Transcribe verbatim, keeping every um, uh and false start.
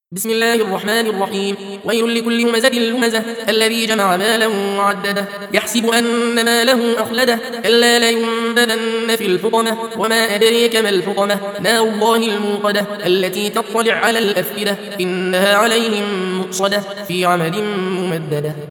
بسم الله الرحمن الرحيم. ويل لكل همزة لمزة الذي جمع مالا وعدده يحسب أن ماله أخلده كلا لينبذن في الحطمة وما أدريك ما الحطمة نار الله الموقدة التي تطلع على الأفئدة إنها عليهم مؤصدة في عمد ممددة.